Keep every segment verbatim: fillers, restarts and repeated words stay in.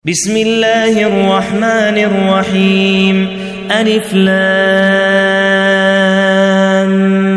بسم الله الرحمن الرحيم ألف لام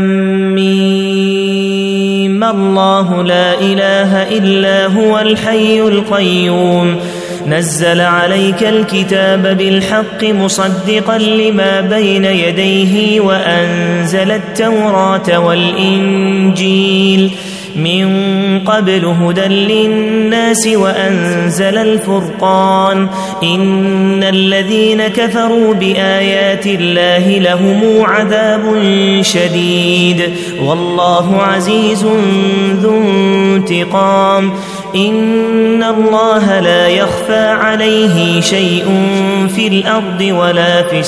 ميم الله لا إله إلا هو الحي القيوم نزل عليك الكتاب بالحق مصدقا لما بين يديه وأنزل التوراة والإنجيل من قبل هدى للناس وأنزل الفرقان إن الذين كفروا بآيات الله لهم عذاب شديد والله عزيز ذو انتقام إن الله لا يخفى عليه شيء في الأرض ولا في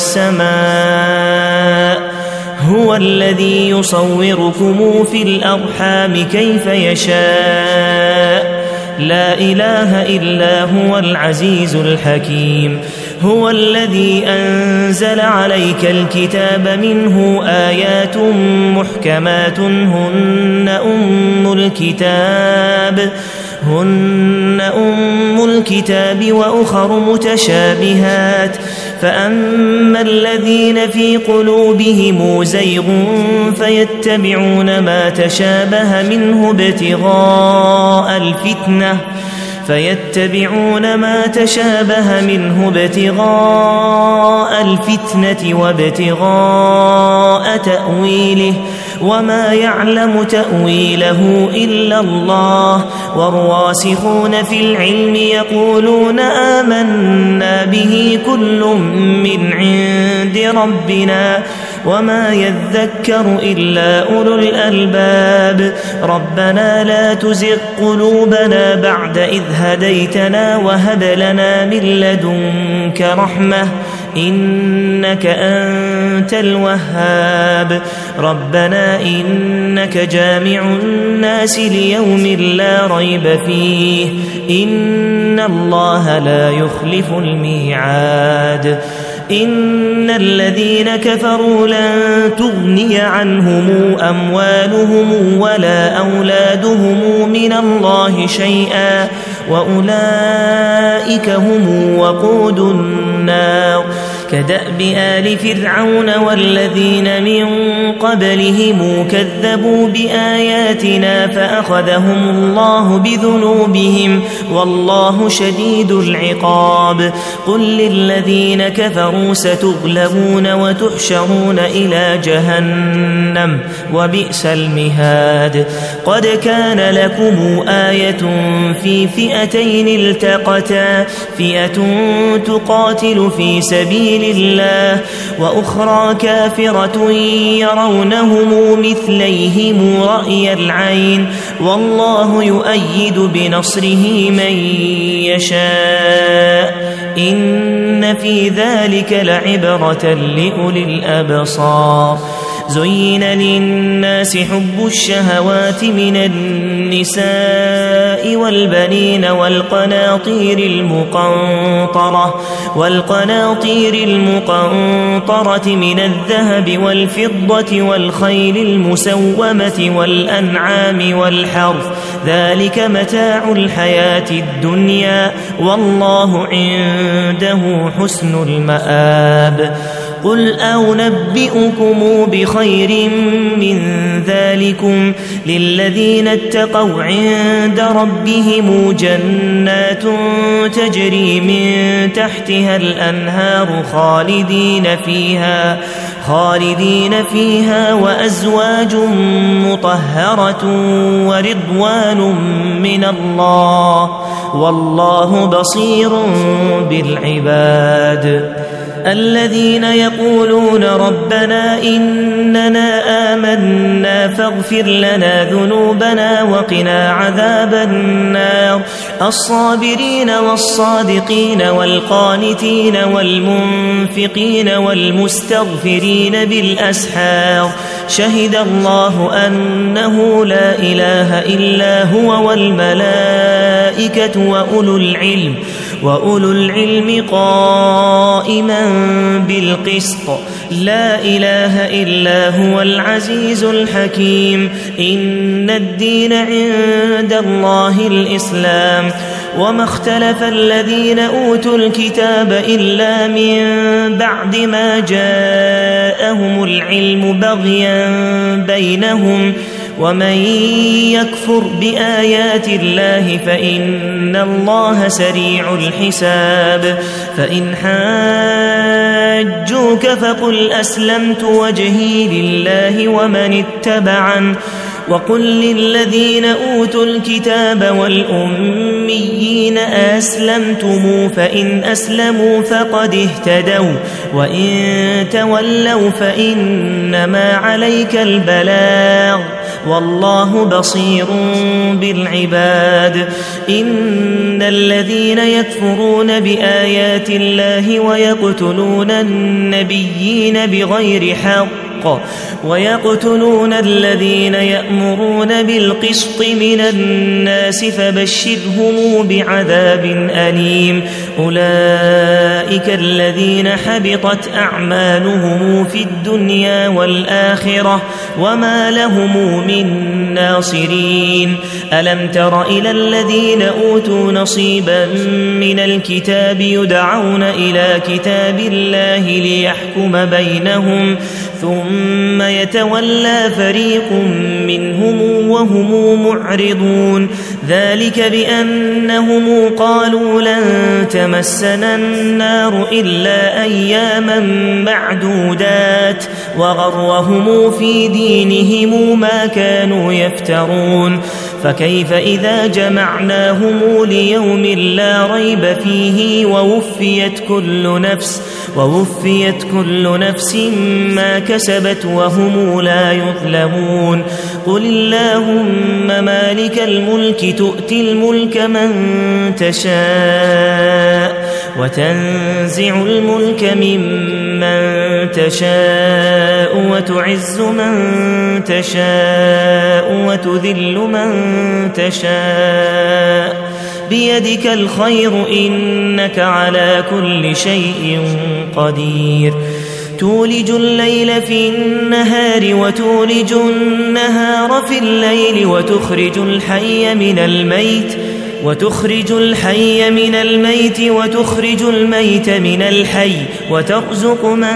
السماء هو الذي يصوركم في الأرحام كيف يشاء لا إله إلا هو العزيز الحكيم هو الذي أنزل عليك الكتاب منه آيات محكمات هن أم الكتاب هن أم الكتاب وأخر متشابهات فأما الذين في قلوبهم زيغ فيتبعون ما تشابه منه ابتغاء الفتنة فيتبعون ما تشابه منه ابتغاء الفتنة وابتغاء تأويله وما يعلم تأويله إلا الله والراسخون في العلم يقولون آمنا به كل من عند ربنا وما يذكر إلا أولو الألباب ربنا لا تزغ قلوبنا بعد إذ هديتنا وهب لنا من لدنك رحمة إنك أنت الوهاب ربنا إنك جامع الناس ليوم لا ريب فيه إن الله لا يخلف الميعاد إن الذين كفروا لن تغني عنهم أموالهم ولا أولادهم من الله شيئا وأولئك هم وقود النار كدأب آل فرعون والذين من قبلهم كذبوا بآياتنا فأخذهم الله بذنوبهم والله شديد العقاب قل للذين كفروا ستغلبون وتحشرون إلى جهنم وبئس المهاد قد كان لكم آية في فئتين التقتا فئة تقاتل في سبيل الله وأخرى كافرة يرونهم مثليهم رأي العين والله يؤيد بنصره من يشاء إن في ذلك لعبرة لأولي الأبصار زين للناس حب الشهوات من النساء والبنين والقناطير المقنطرة والقناطير المقنطرة من الذهب والفضة والخيل المسومة والأنعام والحرث ذلك متاع الحياة الدنيا والله عنده حسن المآب قل أنبئكم بخير من ذلكم للذين اتقوا عند ربهم جنات تجري من تحتها الأنهار خالدين فيها خالدين فيها وأزواج مطهرة ورضوان من الله والله بصير بالعباد الذين يقولون ربنا إننا آمنا فاغفر لنا ذنوبنا وقنا عذاب النار الصابرين والصادقين والقانتين والمنفقين والمستغفرين بالأسحار شهد الله أنه لا إله إلا هو والملائكة وأولو العلم وأولو العلم قائما بالقسط لا إله إلا هو العزيز الحكيم إن الدين عند الله الإسلام وما اختلف الذين أوتوا الكتاب إلا من بعد ما جاءهم العلم بغيا بينهم ومن يكفر بآيات الله فإن الله سريع الحساب فإن حاجوك فقل أسلمت وجهي لله ومن اتبعن وقل للذين أوتوا الكتاب والأميين أسلمتم فإن أسلموا فقد اهتدوا وإن تولوا فإنما عليك البلاغ والله بصير بالعباد إن الذين يكفرون بآيات الله ويقتلون النبيين بغير حق ويقتلون الذين يأمرون بالقسط من الناس فبشرهم بعذاب أليم أولئك الذين حبطت أعمالهم في الدنيا والآخرة وما لهم من ناصرين ألم تر إلى الذين أوتوا نصيبا من الكتاب يدعون إلى كتاب الله ليحكم بينهم ثم يتولى فريق منهم وهم معرضون ذلك بأنهم قالوا لن تمسنا النار إلا أياما معدودات وغرهم في دينهم ما كانوا يفترون فكيف إذا جمعناهم ليوم لا ريب فيه ووفيت كل نفس ووفيت كل نفس ما كسبت وهم لا يظلمون قل اللهم مالك الملك تؤتي الملك من تشاء وتنزع الملك ممن تشاء وتعز من تشاء وتذل من تشاء بيدك الخير إنك على كل شيء قدير تولج الليل في النهار وتولج النهار في الليل وتخرج الحي من الميت وتخرج الحي من الميت وتخرج الميت من الحي وترزق من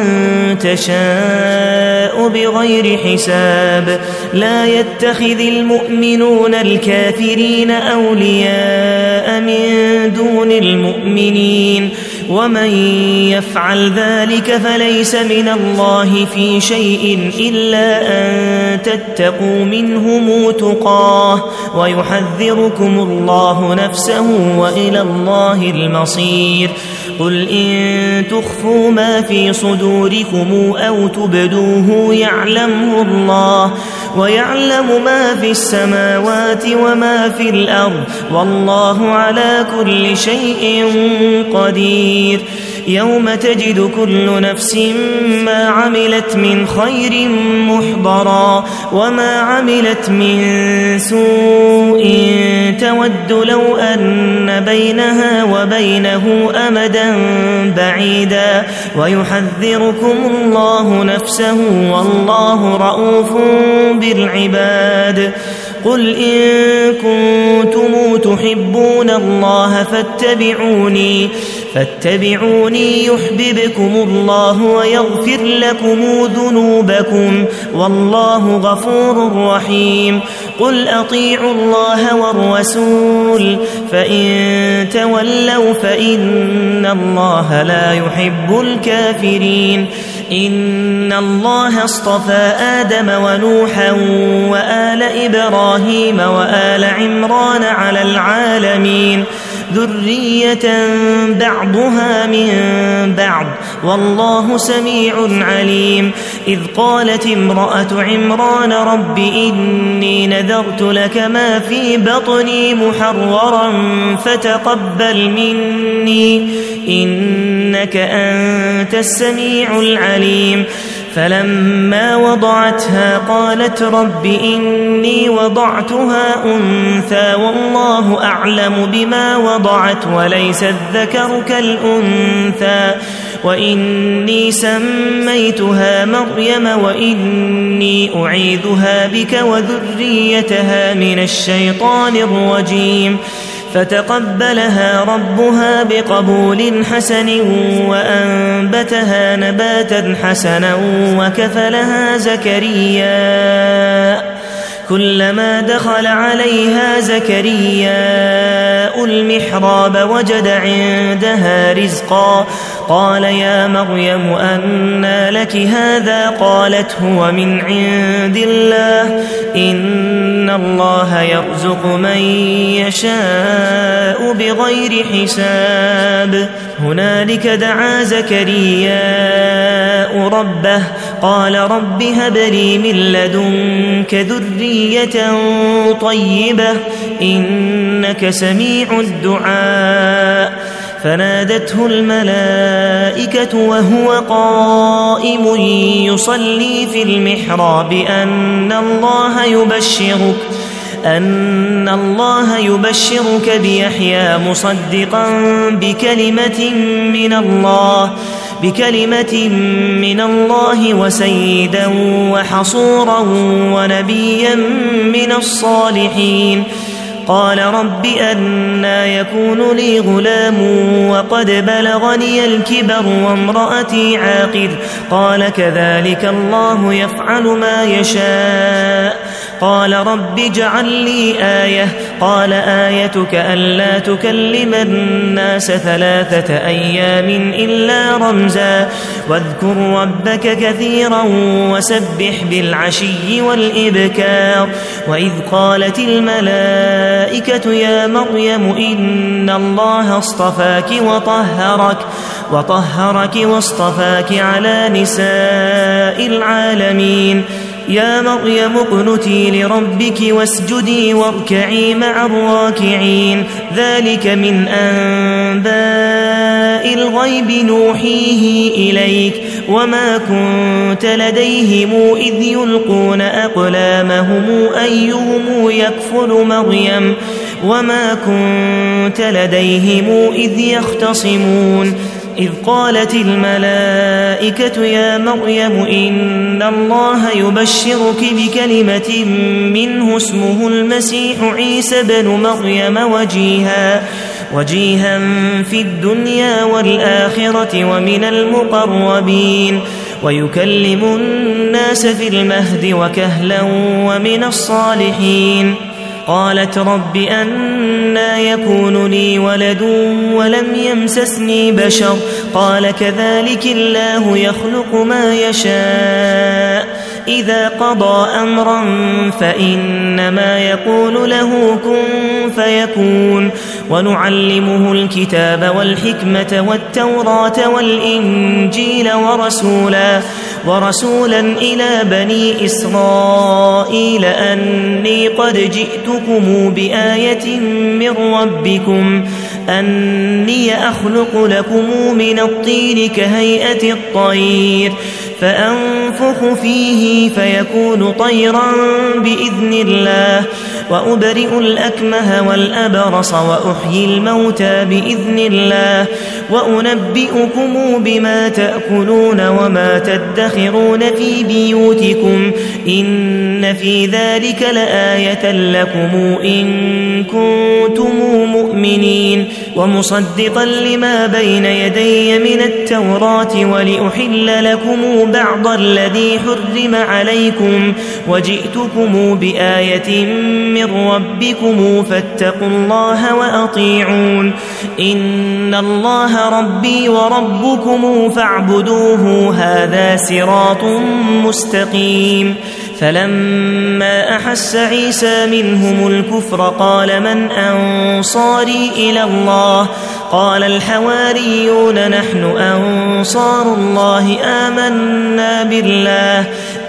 تشاء بغير حساب لا يتخذ المؤمنون الكافرين أولياء من دون المؤمنين ومن يفعل ذلك فليس من الله في شيء إلا أن تتقوا منهم تقاه ويحذركم الله نفسه وإلى الله المصير قل إن تخفوا ما في صدوركم أو تبدوه يعلمه الله ويعلم ما في السماوات وما في الأرض والله على كل شيء قدير يوم تجد كل نفس ما عملت من خير محضرا وما عملت من سوء تود لو أن بينها وبينه أمدا بعيدا ويحذركم الله نفسه والله رؤوف بالعباد قل إن كنتم تحبون الله فاتبعوني فاتبعوني يحببكم الله ويغفر لكم ذنوبكم والله غفور رحيم قل أطيعوا الله والرسول فإن تولوا فإن الله لا يحب الكافرين إن الله اصطفى آدم ونوحا وآل إبراهيم وآل عمران على العالمين ذرية بعضها من بعض والله سميع عليم إذ قالت امرأة عمران رب إني نذرت لك ما في بطني محررا فتقبل مني إنك أنت السميع العليم فلما وضعتها قالت رب إني وضعتها أنثى والله أعلم بما وضعت وليس الذكر كالأنثى وإني سميتها مريم وإني أعيذها بك وذريتها من الشيطان الرجيم فتقبلها ربها بقبول حسن وأنبتها نباتا حسنا وكفلها زكريا كلما دخل عليها زكرياء المحراب وجد عندها رزقا قال يا مريم أنى لك هذا قالت هو من عند الله إن الله يرزق من يشاء بغير حساب هنالك دعا زكرياء ربه قال رب هب لي من لدنك ذرية طيبة إنك سميع الدعاء فنادته الملائكة وهو قائم يصلي في المحراب أن الله يبشرك أن الله يبشرك بيحيى مصدقا بكلمة من الله بكلمة من الله وسيدا وحصورا ونبيا من الصالحين قال رب أنى يكون لي غلام وقد بلغني الكبر وامرأتي عاقر قال كذلك الله يفعل ما يشاء قال رب اجعل لي آية قال آيتك ألا تكلم الناس ثلاثة أيام إلا رمزا واذكر ربك كثيرا وسبح بالعشي والإبكار وإذ قالت الملائكة يا مريم إن الله اصطفاك وطهرك وطهرك واصطفاك على نساء العالمين يا مريم اقنتي لربك واسجدي واركعي مع الراكعين ذلك من أنباء الغيب نوحيه إليك وما كنت لديهم إذ يلقون أقلامهم أيهم يكفل مريم وما كنت لديهم إذ يختصمون إذ قالت الملائكة يا مريم إن الله يبشرك بكلمة منه اسمه المسيح عيسى بن مريم وجيها وجيها في الدنيا والآخرة ومن المقربين ويكلم الناس في المهد وكهلا ومن الصالحين قالت رب أنى يكون لي ولد ولم يمسسني بشر قال كذلك الله يخلق ما يشاء إذا قضى أمرا فإنما يقول له كن فيكون ونعلمه الكتاب والحكمة والتوراة والإنجيل ورسولا ورسولا إلى بني إسرائيل أني قد جئتكم بآية من ربكم أني أخلق لكم من الطين كهيئة الطير فأنفخ فيه فيكون طيرا بإذن الله وأبرئ الأكمه والأبرص وأحيي الموتى بإذن الله وأنبئكم بما تأكلون وما تدخرون في بيوتكم إن في ذلك لآية لكم إن كنتم مؤمنين ومصدقا لما بين يدي من التوراة ولأحل لكم بعض الذي حرم عليكم وجئتكم بآية من ربكم فاتقوا الله وأطيعون إن الله ربي وربكم فاعبدوه هذا صراط مستقيم فلما أحس عيسى منهم الكفر قال من أنصاري إلى الله قال الحواريون نحن أنصار الله آمنا بالله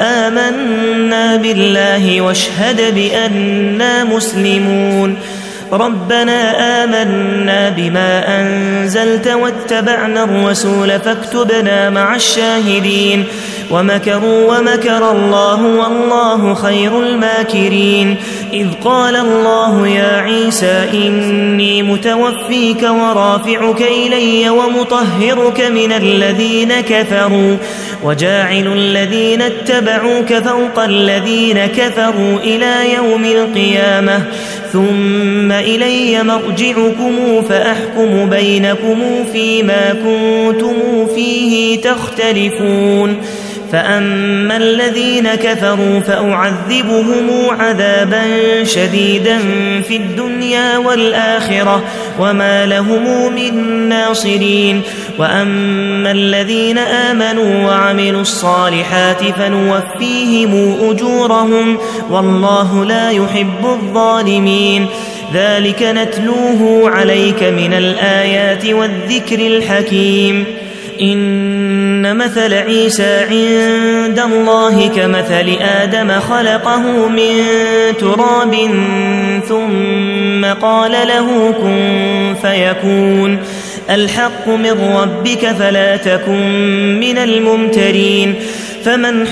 آمنا بالله واشهد بأننا مسلمون ربنا آمنا بما أنزلت واتبعنا الرسول فاكتبنا مع الشاهدين ومكروا ومكر الله والله خير الماكرين إذ قال الله يا عيسى إني متوفيك ورافعك إلي ومطهرك من الذين كفروا وجاعل الذين اتبعوك فوق الذين كفروا إلى يوم القيامة ثم إلي مرجعكم فأحكم بينكم فيما كنتم فيه تختلفون فأما الذين كفروا فأعذبهم عذابا شديدا في الدنيا والآخرة وما لهم من ناصرين وأما الذين آمنوا وعملوا الصالحات فنوفيهم أجورهم والله لا يحب الظالمين ذلك نتلوه عليك من الآيات والذكر الحكيم إن مثل عيسى عند الله كمثل آدم خلقه من تراب ثم قال له كن فيكون الحق من ربك فلا تكن من الممترين فمن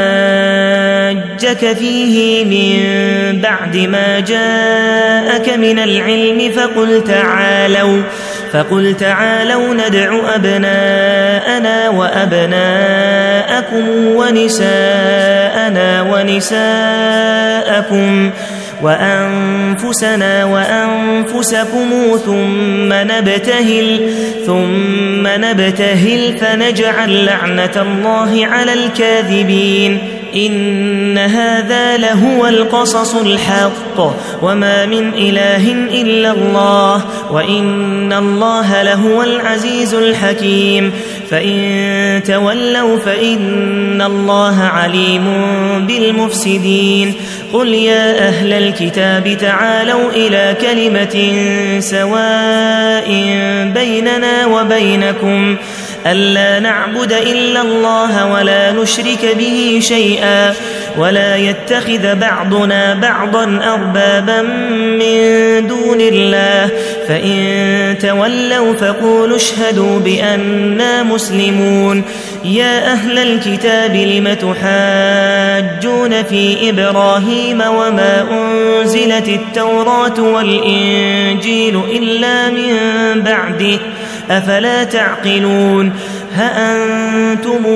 حاجك فيه من بعد ما جاءك من العلم فقل تعالوا فقل تعالوا ندع أبناءنا وأبناءكم ونساءنا ونساءكم وأنفسنا وأنفسكم ثم نبتهل ثم نبتهل فنجعل لعنة الله على الكاذبين إن هذا لهو القصص الحق وما من إله إلا الله وإن الله لهو العزيز الحكيم فإن تولوا فإن الله عليم بالمفسدين قل يا أهل الكتاب تعالوا إلى كلمة سواء بيننا وبينكم ألا نعبد إلا الله ولا نشرك به شيئا ولا يتخذ بعضنا بعضا أربابا من دون الله فإن تولوا فقولوا اشهدوا بأننا مسلمون يا أهل الكتاب لم تحاجون في إبراهيم وما أنزلت التوراة والإنجيل إلا من بعده أفلا تعقلون هأنتم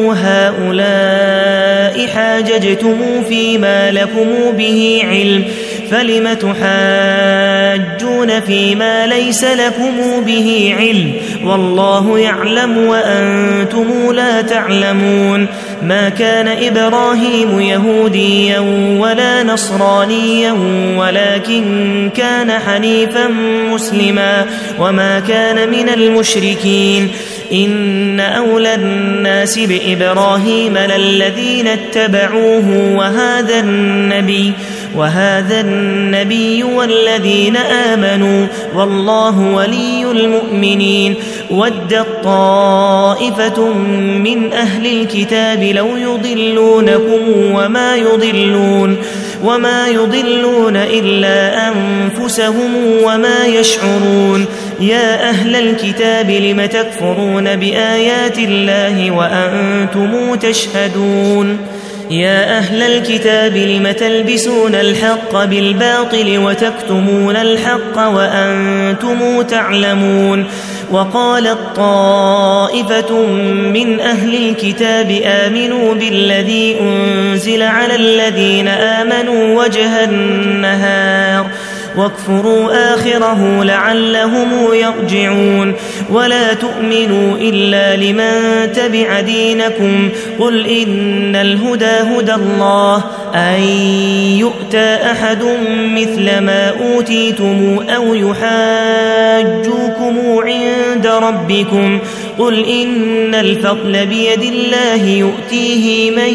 هؤلاء حاججتم فيما لكم به علم فلم تحاجون فيما ليس لكم به علم والله يعلم وأنتم لا تعلمون ما كان إبراهيم يهوديا ولا نصرانيا ولكن كان حنيفا مسلما وما كان من المشركين إن أولى الناس بإبراهيم للذين اتبعوه وهذا النبي وهذا النبي والذين آمنوا والله ولي المؤمنين ودت طائفة من أهل الكتاب لو يضلونكم وما يضلون وما يضلون إلا أنفسهم وما يشعرون يا أهل الكتاب لم تكفرون بآيات الله وأنتم تشهدون يا أهل الكتاب لم تلبسون الحق بالباطل وتكتمون الحق وأنتم تعلمون وقالت طائفة من أهل الكتاب آمنوا بالذي أنزل على الذين آمنوا وجه النهار واكفروا آخره لعلهم يرجعون ولا تؤمنوا إلا لمن تبع دينكم قل إن الهدى هدى الله أن يؤتى أحد مثل ما أوتيتم أو يحاجوكم عند ربكم قل إن الفضل بيد الله يؤتيه من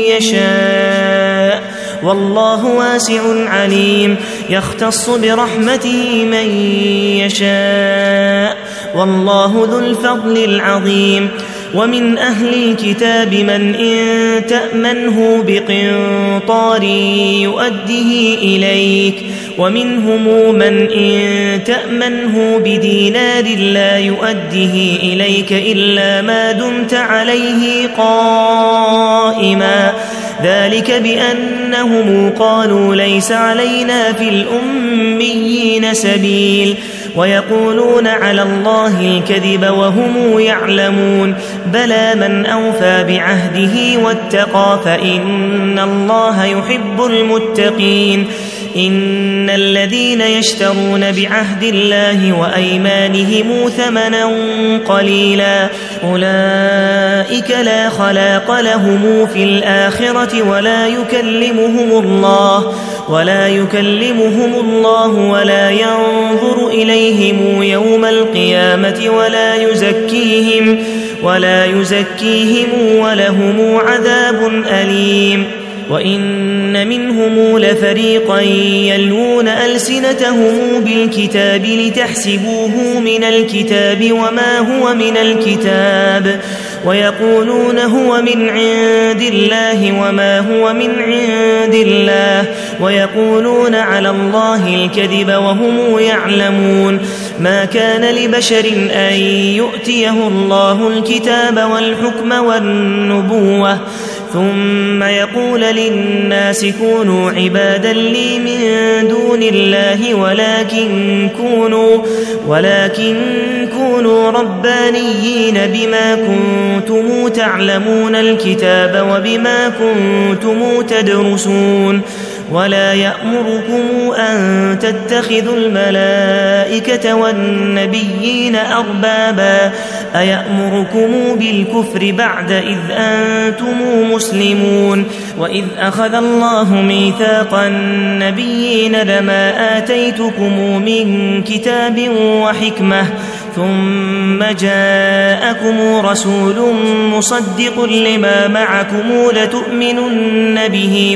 يشاء والله واسع عليم يختص برحمته من يشاء والله ذو الفضل العظيم ومن أهل الكتاب من إن تأمنه بقنطار يؤده إليك ومنهم من إن تأمنه بدينار لا يؤده إليك إلا ما دمت عليه قائما ذلك بأنهم قالوا ليس علينا في الأميين سبيل ويقولون على الله الكذب وهم يعلمون بلى من أوفى بعهده واتقى فإن الله يحب المتقين إن الذين يشترون بعهد الله وأيمانهم ثمنا قليلا أولئك لا خلاق لهم في الآخرة ولا يكلمهم الله ولا يكلمهم الله ولا ينظر إليهم يوم القيامة ولا يزكيهم ولا يزكيهم ولهم عذاب أليم وإن منهم لفريقا يلوون ألسنتهم بالكتاب لتحسبوه من الكتاب وما هو من الكتاب ويقولون هو من عند الله وما هو من عند الله ويقولون على الله الكذب وهم يعلمون ما كان لبشر أن يؤتيه الله الكتاب والحكم والنبوة ثم يقول للناس كونوا عبادا لي من دون الله ولكن كونوا ولكن كونوا ربانيين بما كنتم تعلمون الكتاب وبما كنتم تدرسون ولا يأمركم أن تتخذوا الملائكة والنبيين أربابا أيأمركم بالكفر بعد إذ أنتم مسلمون وإذ أخذ الله ميثاق النبيين لما آتيتكم من كتاب وحكمة ثم جاءكم رسول مصدق لما معكم لتؤمنن به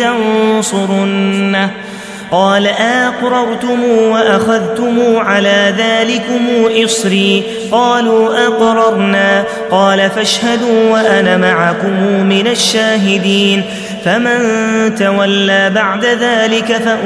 ولتنصرنه قال أقررتم وأخذتم على ذلكم إصري قالوا أقررنا قال فاشهدوا وأنا معكم من الشاهدين فمن تولى بعد ذلك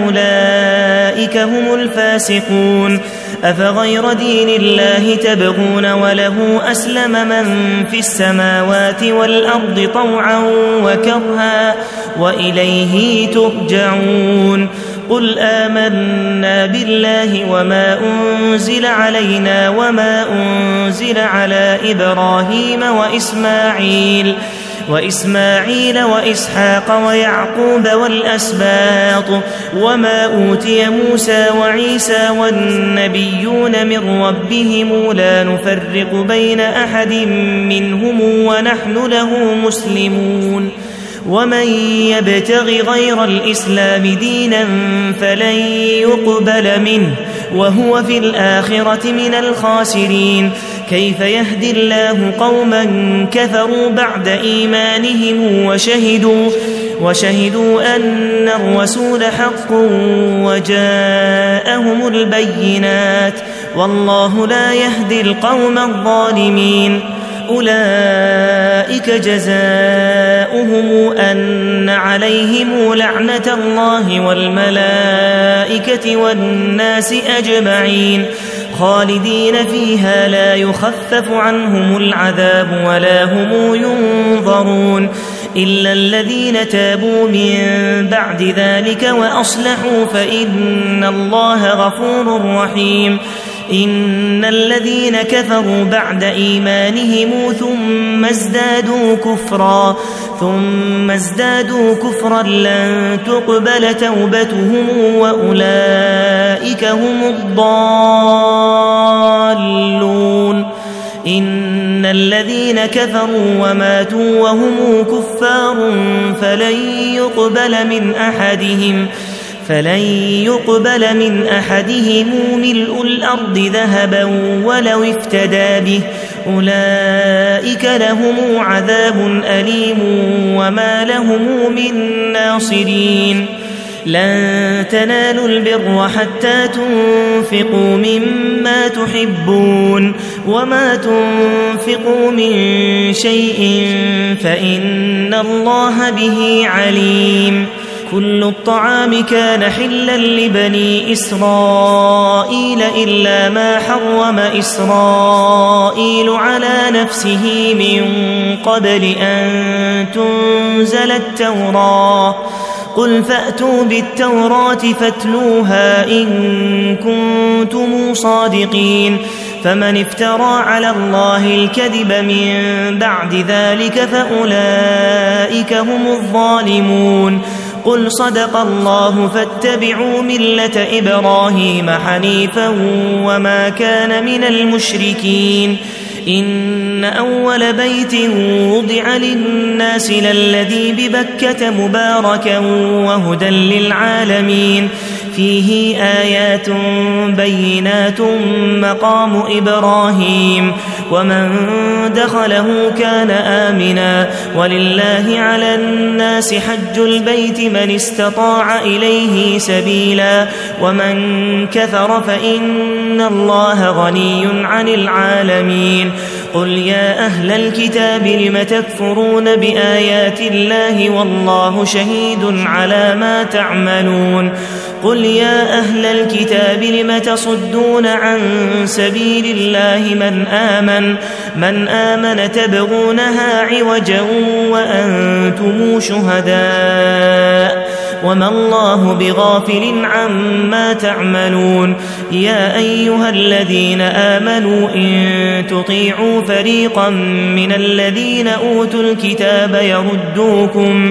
فأولئك هم الفاسقون أفغير دين الله تبغون وله أسلم من في السماوات والأرض طوعا وكرها وإليه ترجعون قل آمنا بالله وما أنزل علينا وما أنزل على إبراهيم وإسماعيل وإسماعيل وإسحاق ويعقوب والأسباط وما أوتي موسى وعيسى والنبيون من ربهم لا نفرق بين أحد منهم ونحن له مسلمون ومن يبتغ غير الإسلام دينا فلن يقبل منه وهو في الآخرة من الخاسرين كيف يهدي الله قوما كفروا بعد إيمانهم وشهدوا وشهدوا أن الرسول حق وجاءهم البينات والله لا يهدي القوم الظالمين أولئك جزاؤهم أن عليهم لعنة الله والملائكة والناس أجمعين خالدين فيها لا يخفف عنهم العذاب ولا هم ينظرون إلا الذين تابوا من بعد ذلك وأصلحوا فإن الله غفور رحيم إن الذين كفروا بعد إيمانهم ثم ازدادوا كفرا ثم ازدادوا كفرا لن تقبل توبتهم وأولئك هم الضالون إن الذين كفروا وماتوا وهم كفار فلن يقبل من أحدهم فلن يقبل من أحدهم ملء الأرض ذهبا ولو افتدى به أولئك لهم عذاب أليم وما لهم من ناصرين لن تنالوا البر حتى تنفقوا مما تحبون وما تنفقوا من شيء فإن الله به عليم كل الطعام كان حلا لبني إسرائيل إلا ما حرم إسرائيل على نفسه من قبل أن تنزل التوراة قل فأتوا بالتوراة فاتلوها إن كنتم صادقين فمن افترى على الله الكذب من بعد ذلك فأولئك هم الظالمون قل صدق الله فاتبعوا ملة إبراهيم حنيفا وما كان من المشركين إن أول بيت وضع للناس للذي ببكة مباركا وهدى للعالمين فيه آيات بينات مقام إبراهيم ومن دخله كان آمنا ولله على الناس حج البيت من استطاع إليه سبيلا ومن كفر فإن الله غني عن العالمين قل يا أهل الكتاب لم تكفرون بآيات الله والله شهيد على ما تعملون قل يا أهل الكتاب لم تصدون عن سبيل الله من آمن من آمن تبغونها عوجا وأنتم شهداء وما الله بغافل عما تعملون يا أيها الذين آمنوا إن تطيعوا فريقا من الذين أوتوا الكتاب يردوكم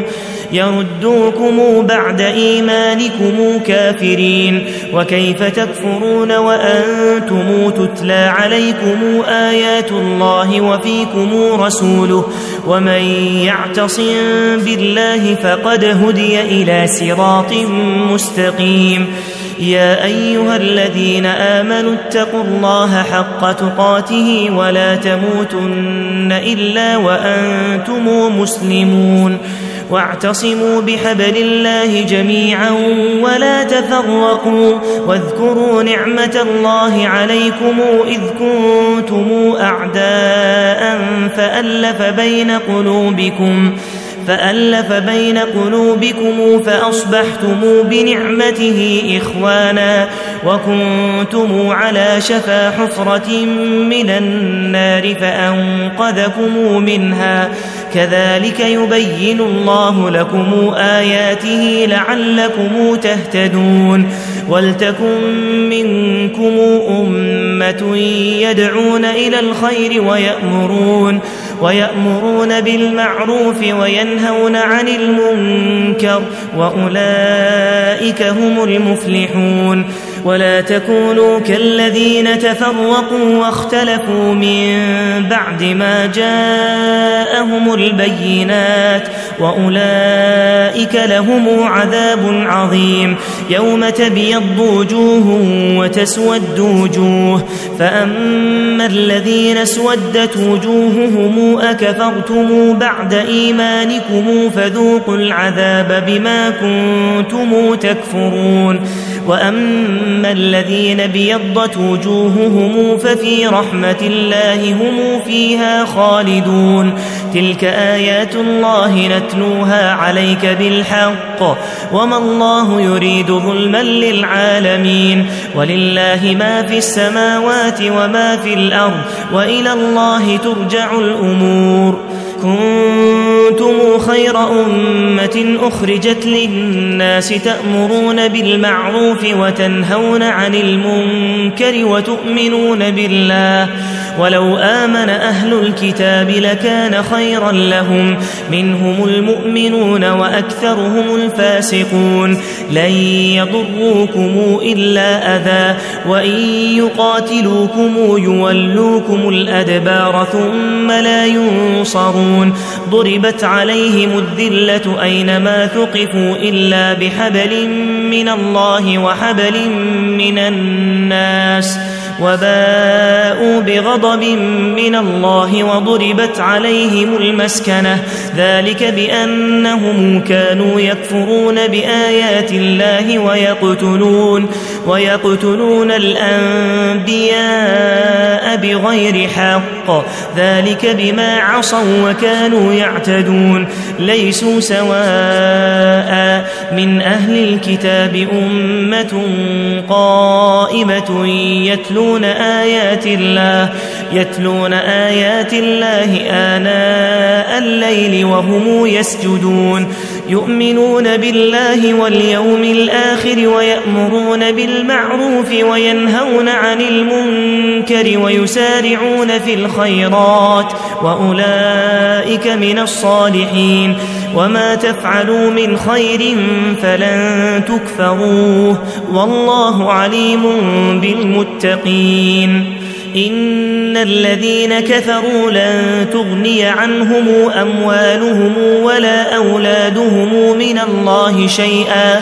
يردوكم بعد إيمانكم كافرين وكيف تكفرون وأنتم تتلى عليكم آيات الله وفيكم رسوله ومن يعتصم بالله فقد هدي إلى صراط مستقيم يا أيها الذين آمنوا اتقوا الله حق تقاته ولا تموتن إلا وأنتم مسلمون واعتصموا بحبل الله جميعا ولا تفرقوا واذكروا نعمة الله عليكم إذ كنتم أعداء فألف بين قلوبكم فألف بين قلوبكم فأصبحتم بنعمته إخوانا وكنتم على شفا حفرة من النار فأنقذكم منها كذلك يبين الله لكم آياته لعلكم تهتدون ولتكن منكم أمة يدعون إلى الخير ويأمرون ويأمرون بالمعروف وينهون عن المنكر وأولئك هم المفلحون ولا تكونوا كالذين تفرقوا واختلفوا من بعد ما جاءهم البينات وأولئك لهم عذاب عظيم يوم تبيض وجوه وتسود وجوه فأما الذين اسودت وجوههم أكفرتم بعد إيمانكم فذوقوا العذاب بما كنتم تكفرون وأما الذين بيضت وجوههم ففي رحمة الله هم فيها خالدون تلك آيات الله نتلوها عليك بالحق وما الله يريد ظلما للعالمين ولله ما في السماوات وما في الأرض وإلى الله ترجع الأمور كنتم خير أمة أخرجت للناس تأمرون بالمعروف وتنهون عن المنكر وتؤمنون بالله ولو آمن أهل الكتاب لكان خيرا لهم منهم المؤمنون وأكثرهم الفاسقون لن يضروكم إلا أذى وإن يقاتلوكم يولوكم الأدبار ثم لا ينصرون ضربت عليهم الذلة أينما ثقفوا إلا بحبل من الله وحبل من الناس وباءوا بغضب من الله وضربت عليهم المسكنة ذلك بأنهم كانوا يكفرون بآيات الله ويقتلون ويقتلون الأنبياء بغير حق ذلك بما عصوا وكانوا يعتدون ليسوا سواء من أهل الكتاب أمة قائمة يتلون آيات الله يتلون آيات الله آناء آناء الليل وهم يسجدون يؤمنون بالله واليوم الآخر ويأمرون بالمعروف وينهون عن المنكر ويسارعون في الخيرات وأولئك من الصالحين وما تفعلوا من خير فلن تكفروه والله عليم بالمتقين إن الذين كفروا لن تغني عنهم أموالهم ولا أولادهم من الله شيئا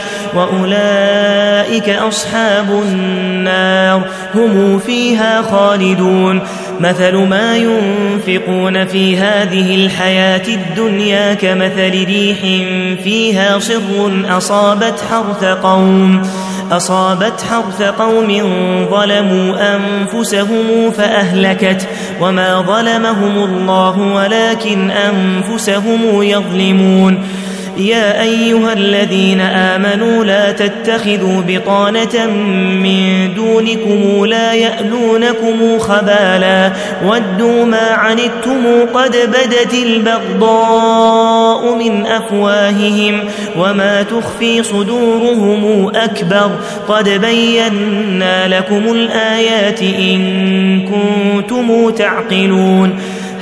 وأولئك أصحاب النار هم فيها خالدون مثل ما ينفقون في هذه الحياة الدنيا كمثل ريح فيها صر أصابت حرث قوم أصابت حرث قوم ظلموا أنفسهم فأهلكت وما ظلمهم الله ولكن أنفسهم يظلمون يا أيها الذين آمنوا لا تتخذوا بطانة من دونكم لا يألونكم خبالا ودوا ما عنتم قد بدت البغضاء من أفواههم وما تخفي صدورهم أكبر قد بينا لكم الآيات إن كنتم تعقلون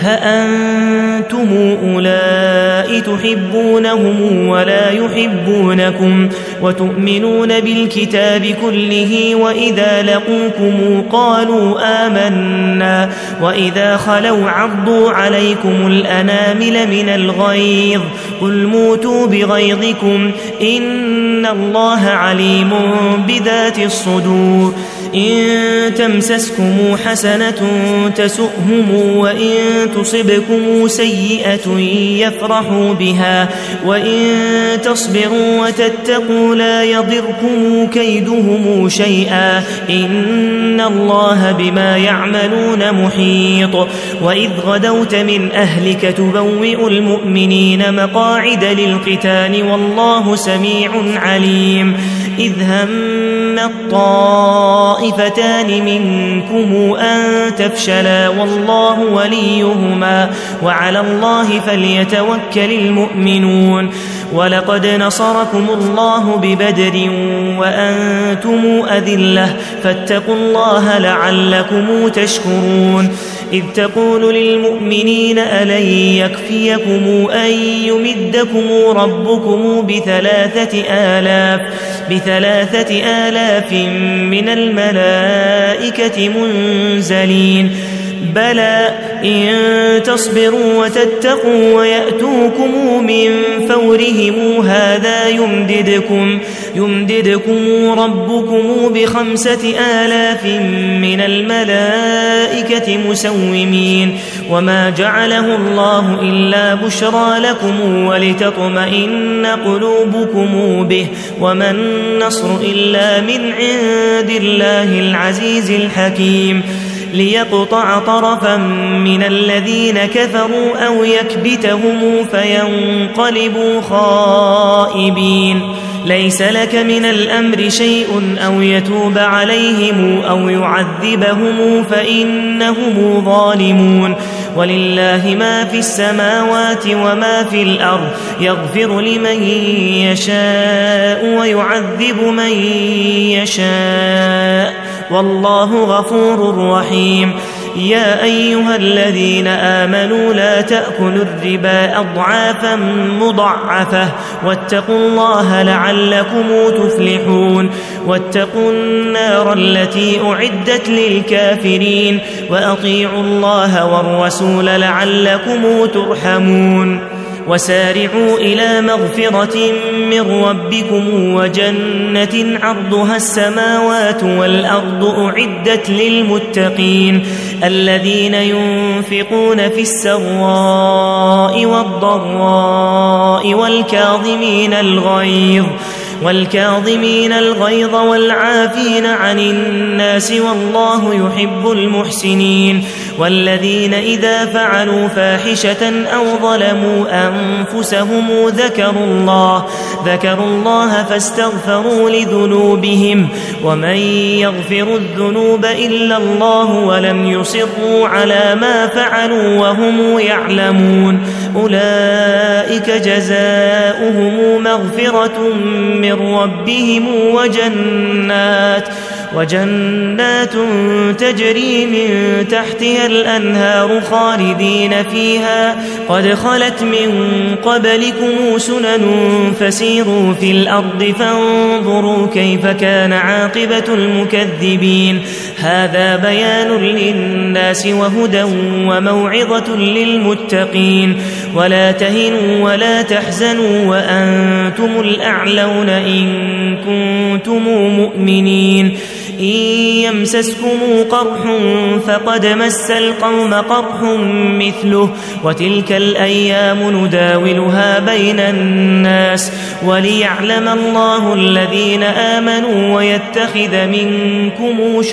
هأنتم أولئك تحبونهم ولا يحبونكم وتؤمنون بالكتاب كله وإذا لقوكم قالوا آمنا وإذا خلوا عضوا عليكم الأنامل من الغيظ قل موتوا بغيظكم إن الله عليم بذات الصدور إن تمسسكم حسنة تسؤهم وإن تصبكم سيئة يفرحوا بها وإن تصبروا وتتقوا لا يضركم كيدهم شيئا إن الله بما يعملون محيط وإذ غدوت من أهلك تبوئ المؤمنين مقاعد للقتال والله سميع عليم إذ هم الطائفتان منكم أن تفشلا والله وليهما وعلى الله فليتوكل المؤمنون ولقد نصركم الله ببدر وأنتم أذلة فاتقوا الله لعلكم تشكرون إذ تقول للمؤمنين ألن يكفيكم أن يمدكم ربكم بثلاثة آلاف بثلاثة آلاف من الملائكة منزلين بلى إن تصبروا وتتقوا ويأتوكم من فورهم هذا يمددكم يمددكم ربكم بخمسة آلاف من الملائكة مسومين وما جعله الله إلا بشرى لكم ولتطمئن قلوبكم به وما النصر إلا من عند الله العزيز الحكيم ليقطع طرفا من الذين كفروا أو يكبتهم فينقلبوا خائبين ليس لك من الأمر شيء أو يتوب عليهم أو يعذبهم فإنهم ظالمون ولله ما في السماوات وما في الأرض يغفر لمن يشاء ويعذب من يشاء والله غفور رحيم يا أيها الذين آمنوا لا تأكلوا الربا أضعافا مضاعفة واتقوا الله لعلكم تفلحون واتقوا النار التي أعدت للكافرين وأطيعوا الله والرسول لعلكم ترحمون وسارعوا إلى مغفرة من ربكم وجنة عرضها السماوات والأرض أعدت للمتقين الذين ينفقون في السراء والضراء والكاظمين الغيظ والكاظمين الغيظ والعافين عن الناس والله يحب المحسنين والذين إذا فعلوا فاحشة أو ظلموا أنفسهم ذكروا الله ذكروا الله فاستغفروا لذنوبهم ومن يغفر الذنوب إلا الله ولم يصروا على ما فعلوا وهم يعلمون أولئك جزاؤهم مغفرة من ربهم وجنات وجنات تجري من تحتها الأنهار خالدين فيها قد خلت من قبلكم سنن فسيروا في الأرض فانظروا كيف كان عاقبة المكذبين هذا بيان للناس وهدى وموعظة للمتقين ولا تهنوا ولا تحزنوا وأنتم الأعلون إن كنتم مؤمنين إن يمسسكم قرح فقد مس القوم قرح مثله وتلك الأيام نداولها بين الناس وليعلم الله الذين آمنوا ويتخذ منكم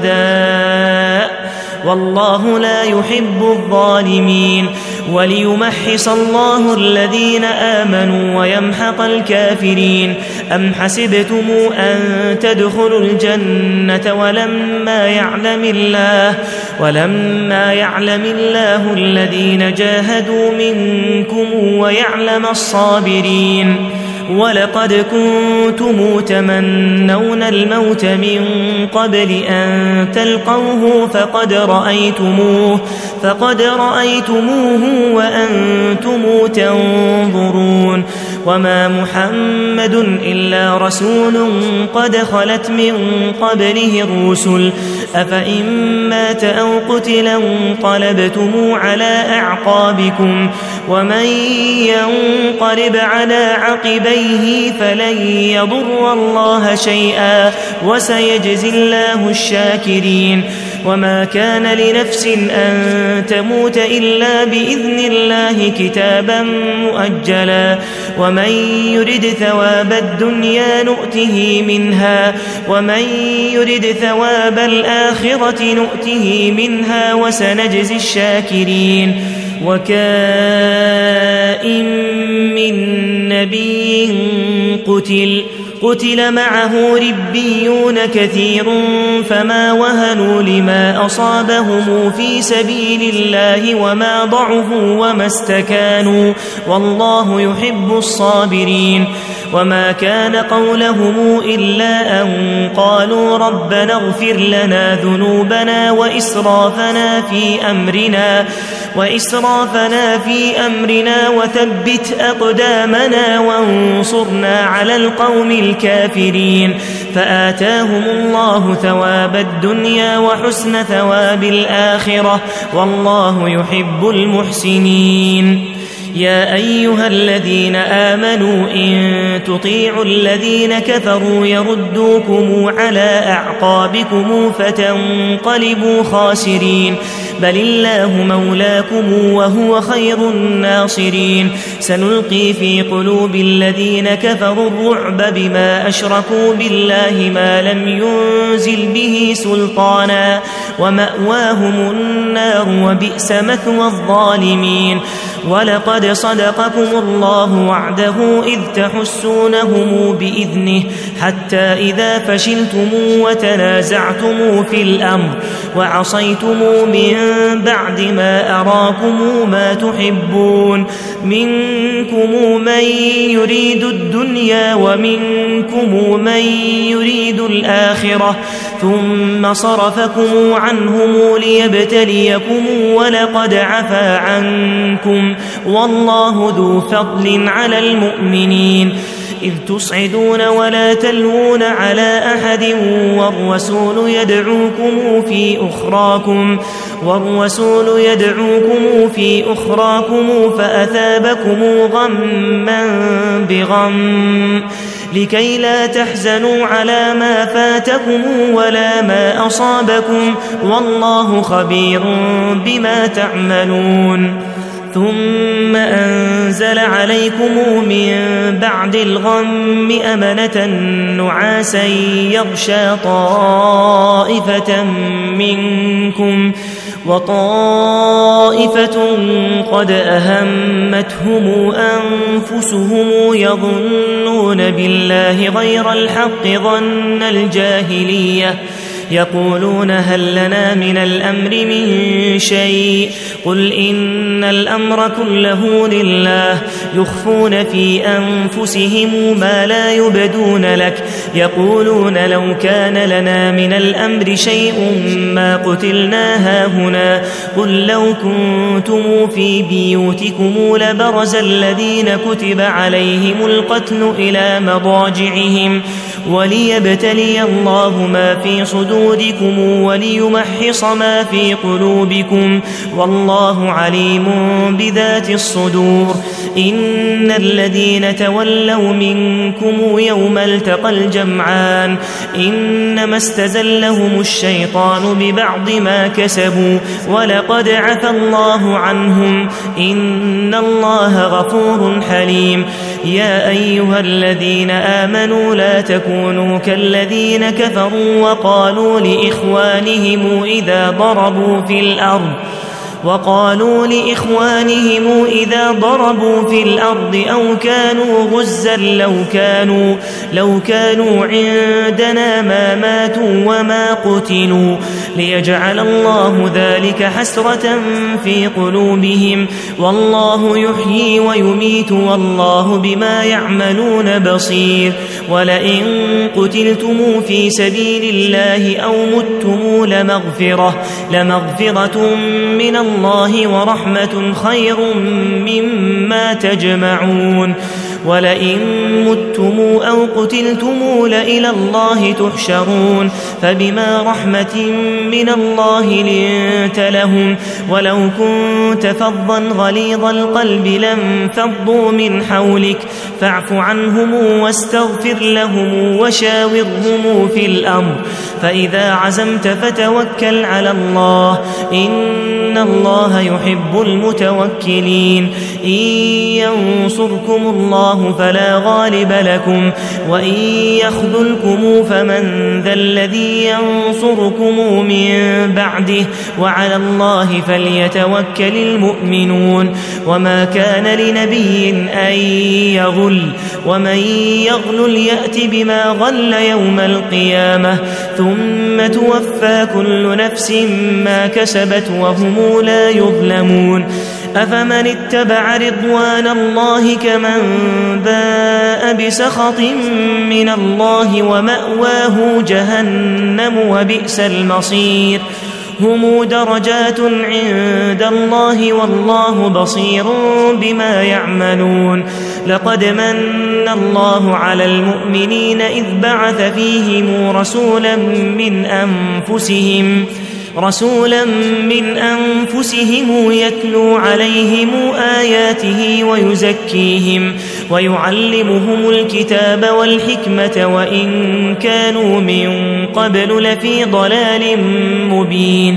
شهداء والله لا يحب الظالمين وليمحص الله الذين آمنوا ويمحق الكافرين أم حسبتم أن تدخلوا الجنة ولما يعلم الله ولما يعلم الله الذين جاهدوا منكم ويعلم الصابرين ولقد كنتم تمنون الموت من قبل أن تلقوه فقد رأيتموه فقد رأيتموه وأنتم تنظرون وما محمد إلا رسول قد خلت من قبله الرسل أفإن مات أو قتل انقلبتم على أعقابكم ومن ينقلب على عقبيه فلن يضر الله شيئا وسيجزي الله الشاكرين وما كان لنفس أن تموت إلا بإذن الله كتابا مؤجلا ومن يرد ثواب الدنيا نؤته منها ومن يرد ثواب الآخرة نؤته منها وسنجزي الشاكرين وكائن من نبي قتل قتل معه ربيون كثير فما وهنوا لما أصابهم في سبيل الله وما ضعفوا وما استكانوا والله يحب الصابرين وما كان قولهم إلا أن قالوا ربنا اغفر لنا ذنوبنا وإسرافنا في أمرنا وإسرافنا في أمرنا وثبت أقدامنا وانصرنا على القوم الكافرين فآتاهم الله ثواب الدنيا وحسن ثواب الآخرة والله يحب المحسنين يا أيها الذين آمنوا إن تطيعوا الذين كفروا يردوكم على أعقابكم فتنقلبوا خاسرين بل الله مولاكم وهو خير الناصرين سنلقي في قلوب الذين كفروا الرعب بما أشركوا بالله ما لم ينزل به سلطانا ومأواهم النار وبئس مثوى الظالمين ولقد صدقكم الله وعده إذ تحسونهم بإذنه حتى إذا فشلتم وتنازعتم في الأمر وعصيتم من بعد ما أراكم ما تحبون منكم من يريد الدنيا ومنكم من يريد الآخرة ثم صرفكم عنهم ليبتليكم ولقد عفا عنكم والله ذو فضل على المؤمنين إذ تصعدون ولا تلوون على أحد والرسول يدعوكم في أخراكم والرسول يدعوكم في أخراكم فأثابكم غما بغم لكي لا تحزنوا على ما فاتكم ولا ما أصابكم والله خبير بما تعملون ثم أنزل عليكم من بعد الغم أمنة نعاسا يغشى طائفة منكم وطائفة قد أهمتهم أنفسهم يظنون بالله غير الحق ظن الجاهلية يقولون هل لنا من الأمر من شيء قل إن الأمر كله لله يخفون في أنفسهم ما لا يبدون لك يقولون لو كان لنا من الأمر شيء ما قتلنا هاهنا قل لو كنتم في بيوتكم لبرز الذين كتب عليهم القتل إلى مضاجعهم وليبتلي الله ما في صدوركم وليمحص ما في قلوبكم والله عليم بذات الصدور إن الذين تولوا منكم يوم التقى الجمعان إنما استزلهم الشيطان ببعض ما كسبوا ولقد عفى الله عنهم إن الله غفور حليم يا أيها الذين آمنوا لا تكونوا كالذين كفروا وقالوا لإخوانهم إذا ضربوا في الأرض وقالوا لإخوانهم إذا ضربوا في الأرض أو كانوا غزا لو كانوا, لو كانوا عندنا ما ماتوا وما قتلوا ليجعل الله ذلك حسرة في قلوبهم والله يحيي ويميت والله بما يعملون بصير ولئن قتلتم في سبيل الله أو متم لمغفرة, لمغفرة من الله الله ورحمة خير مما تجمعون ولئن متم أو قتلتم لإلى الله تحشرون فبما رحمة من الله لنت لهم ولو كنت فظا غليظ القلب لانفضوا من حولك فاعف عنهم واستغفر لهم وشاورهم في الأمر فإذا عزمت فتوكل على الله إن الله يحب المتوكلين إن ينصركم الله فلا غالب لكم وإن يخذلكم فمن ذا الذي ينصركم من بعده وعلى الله فليتوكل المؤمنون وما كان لنبي أن يغل ومن يغل يأت بما غل يوم القيامة ثم توفى كل نفس ما كسبت وهم لا يظلمون أفمن اتبع رضوان الله كمن باء بسخط من الله ومأواه جهنم وبئس المصير هم درجات عند الله والله بصير بما يعملون لقد من الله على المؤمنين إذ بعث فيهم رسولا من أنفسهم رسولا من أنفسهم يتلو عليهم آياته ويزكيهم ويعلمهم الكتاب والحكمة وإن كانوا من قبل لفي ضلال مبين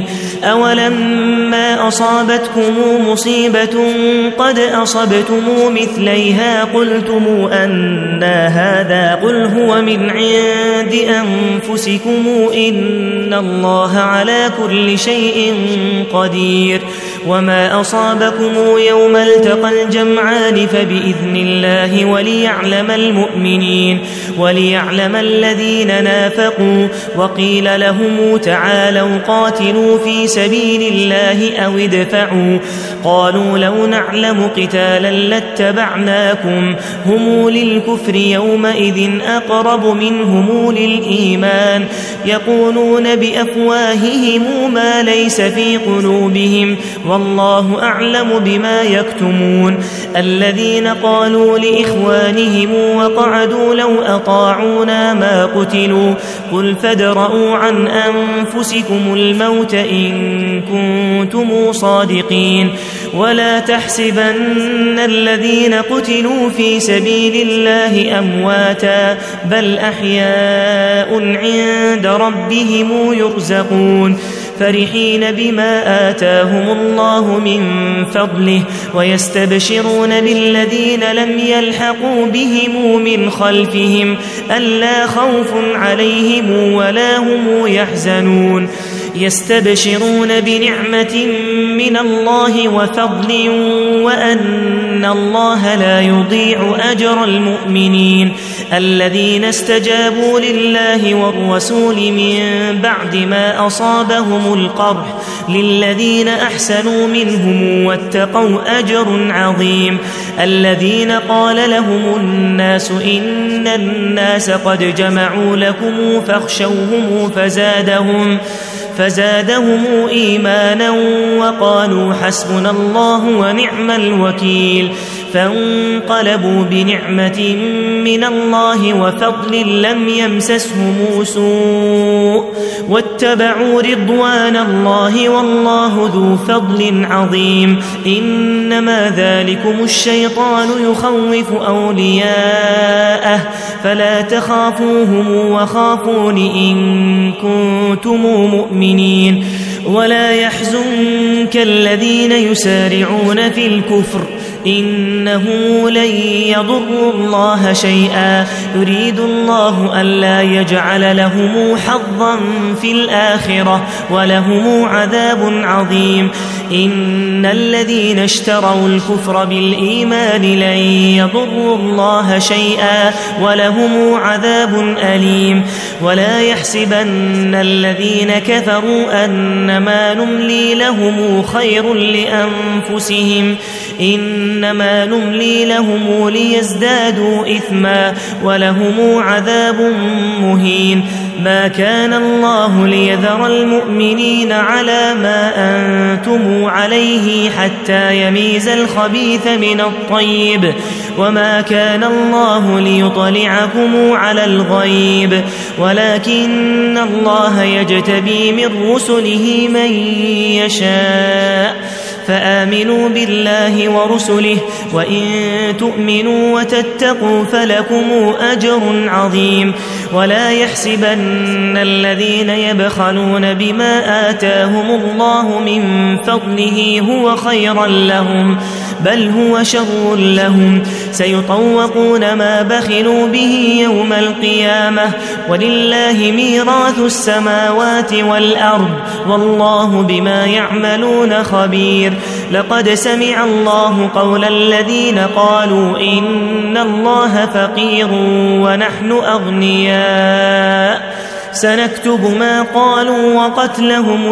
أولما أصابتكم مصيبة قد أصبتم مثليها قلتم أنى هذا قل هو من عند أنفسكم إن الله على كل شيء قدير وما أصابكم يوم التقى الجمعان فبإذن الله وليعلم المؤمنين وليعلم الذين نافقوا وقيل لهم تعالوا قاتلوا في سبيل الله أو ادفعوا قالوا لو نعلم قتالا لاتبعناكم هم للكفر يومئذ أقرب منهم للإيمان يقولون بأفواههم ما ليس في قلوبهم والله أعلم بما يكتمون الذين قالوا لإخوانهم وقعدوا لو أطاعونا ما قتلوا قل فادرءوا عن أنفسكم الموت إن كنتم صادقين ولا تحسبن الذين قتلوا في سبيل الله أمواتا بل أحياء عند ربهم يرزقون فرحين بما آتاهم الله من فضله ويستبشرون بالذين لم يلحقوا بهم من خلفهم ألا خوف عليهم ولا هم يحزنون يستبشرون بنعمة من الله وفضل وأن الله لا يضيع أجر المؤمنين الذين استجابوا لله والرسول من بعد ما أصابهم القرح للذين أحسنوا منهم واتقوا أجر عظيم الذين قال لهم الناس إن الناس قد جمعوا لكم فاخشوهم فزادهم فزادهم إيمانا وقالوا حسبنا الله ونعم الوكيل فانقلبوا بنعمة من الله وفضل لم يمسسهم سوء واتبعوا رضوان الله والله ذو فضل عظيم إنما ذلكم الشيطان يخوف أولياءه فلا تخافوهم وخافون إن كنتم مؤمنين ولا يحزنك الذين يسارعون في الكفر إنه لن يضروا الله شيئا يريد الله ألا يجعل لهم حظا في الآخرة ولهم عذاب عظيم إن الذين اشتروا الكفر بالإيمان لن يضروا الله شيئا ولهم عذاب أليم ولا يحسبن الذين كفروا أنما نملي لهم خير لأنفسهم إنما نملي لهم ليزدادوا إثما ولهم عذاب مهين ما كان الله ليذر المؤمنين على ما أنتم عليه حتى يميز الخبيث من الطيب وما كان الله ليطلعكم على الغيب ولكن الله يجتبي من رسله من يشاء فآمنوا بالله ورسله وإن تؤمنوا وتتقوا فلكم أجر عظيم ولا يحسبن الذين يبخلون بما آتاهم الله من فضله هو خيرا لهم بل هو شر لهم سيطوقون ما بخلوا به يوم القيامة ولله ميراث السماوات والأرض والله بما يعملون خبير لقد سمع الله قول الذين قالوا إن الله فقير ونحن أغنياء سنكتب ما قالوا وقتلهم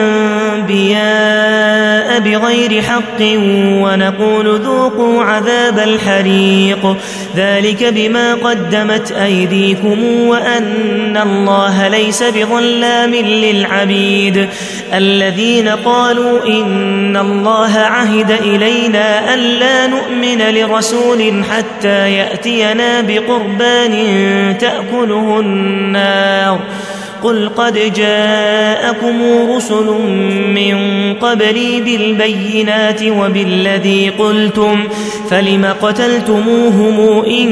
الأنبياء بغير حق ونقول ذوقوا عذاب الحريق ذلك بما قدمت أيديكم وأن الله ليس بظلام للعبيد الذين قالوا إن الله عهد إلينا ألا نؤمن لرسول حتى يأتينا بقربان تأكله النار قل قد جاءكم رسل من قبلي بالبينات وبالذي قلتم فلم قتلتموهم إن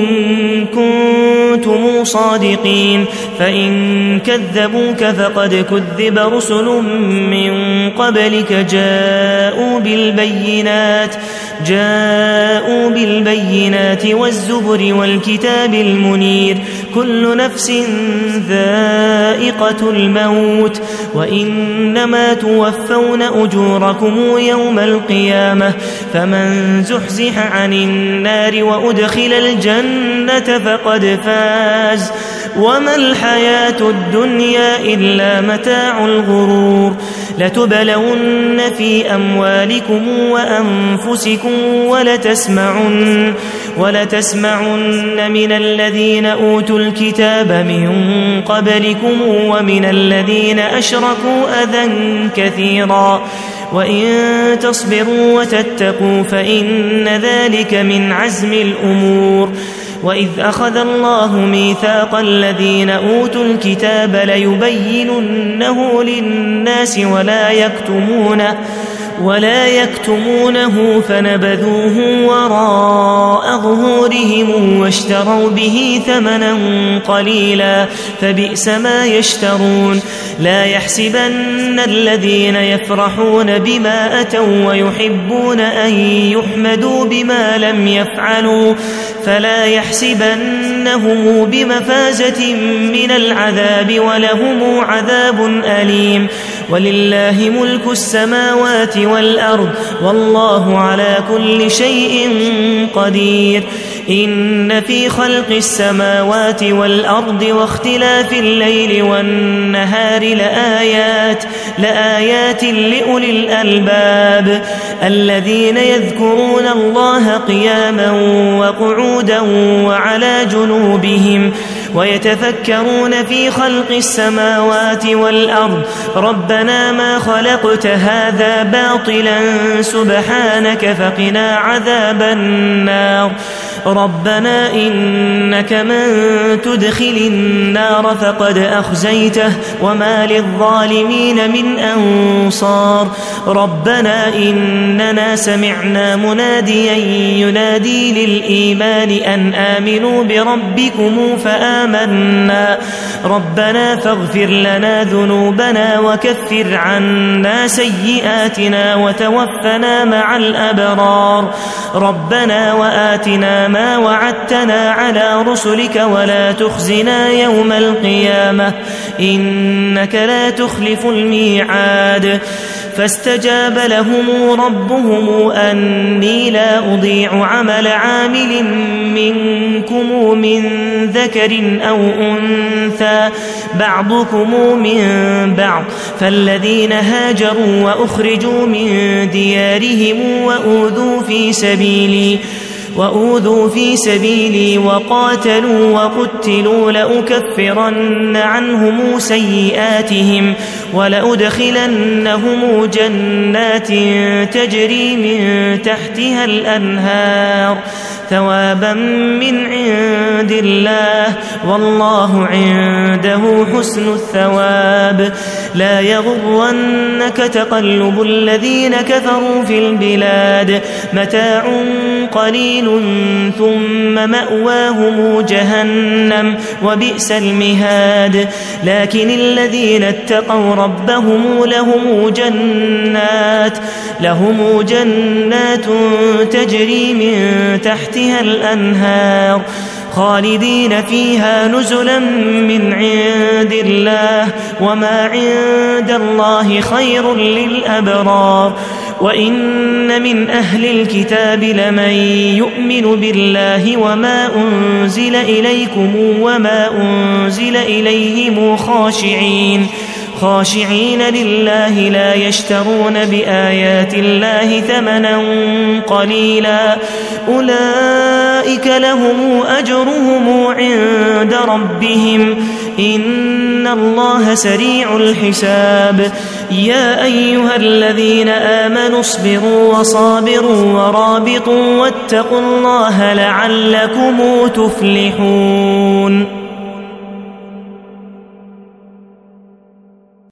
كنتم صادقين فإن كذبوك فقد كذب رسل من قبلك جاءوا بالبينات جاءوا بالبينات والزبر والكتاب المنير كل نفس ذائقة الموت وإنما توفون أجوركم يوم القيامة فمن زحزح عن النار وأدخل الجنة فقد فاز وما الحياة الدنيا إلا متاع الغرور لتبلون في أموالكم وأنفسكم ولتسمعن, ولتسمعن من الذين أوتوا الكتاب من قبلكم ومن الذين أشركوا أذى كثيرا وإن تصبروا وتتقوا فإن ذلك من عزم الأمور وإذ أخذ الله ميثاق الذين أوتوا الكتاب ليبيننه للناس ولا يكتمونه ولا يكتمونه فنبذوه وراء ظهورهم واشتروا به ثمنا قليلا فبئس ما يشترون لا يحسبن الذين يفرحون بما أتوا ويحبون أن يحمدوا بما لم يفعلوا فلا يحسبنهم بمفازة من العذاب ولهم عذاب أليم ولله ملك السماوات والأرض والله على كل شيء قدير إن في خلق السماوات والأرض واختلاف الليل والنهار لآيات لآيات لأولي الألباب الذين يذكرون الله قياما وقعودا وعلى جنوبهم ويتفكرون في خلق السماوات والأرض ربنا ما خلقت هذا باطلا سبحانك فقنا عذاب النار ربنا إنك من تدخل النار فقد أخزيته وما للظالمين من أنصار ربنا إننا سمعنا مناديا ينادي للإيمان أن آمنوا بربكم فآمنا ربنا فاغفر لنا ذنوبنا وكفر عنا سيئاتنا وتوفنا مع الأبرار ربنا وآتنا ما وعدتنا على رسلك ولا تخزنا يوم القيامة إنك لا تخلف الميعاد فاستجاب لهم ربهم أني لا أضيع عمل عامل منكم من ذكر أو أنثى بعضكم من بعض فالذين هاجروا وأخرجوا من ديارهم وأوذوا في سبيلي وأوذوا في سبيلي وقاتلوا وقتلوا لأكفرن عنهم سيئاتهم ولأدخلنهم جنات تجري من تحتها الأنهار ثوابا من عند الله والله عنده حسن الثواب لا يغرنك تقلب الذين كفروا في البلاد متاع قليل ثم مأواهم جهنم وبئس المهاد لكن الذين اتقوا ربهم لهم جنات لهم جنات تجري من تحتها الأنهار خالدين فيها نزلا من عند الله وما عند الله خير للأبرار وإن من أهل الكتاب لمن يؤمن بالله وما أنزل إليكم وما أنزل إليهم خاشعين خاشعين لله لا يشترون بآيات الله ثمنا قليلا أولئك لهم أجرهم عند ربهم إن الله سريع الحساب يا أيها الذين آمنوا اصبروا وصابروا ورابطوا واتقوا الله لعلكم تفلحون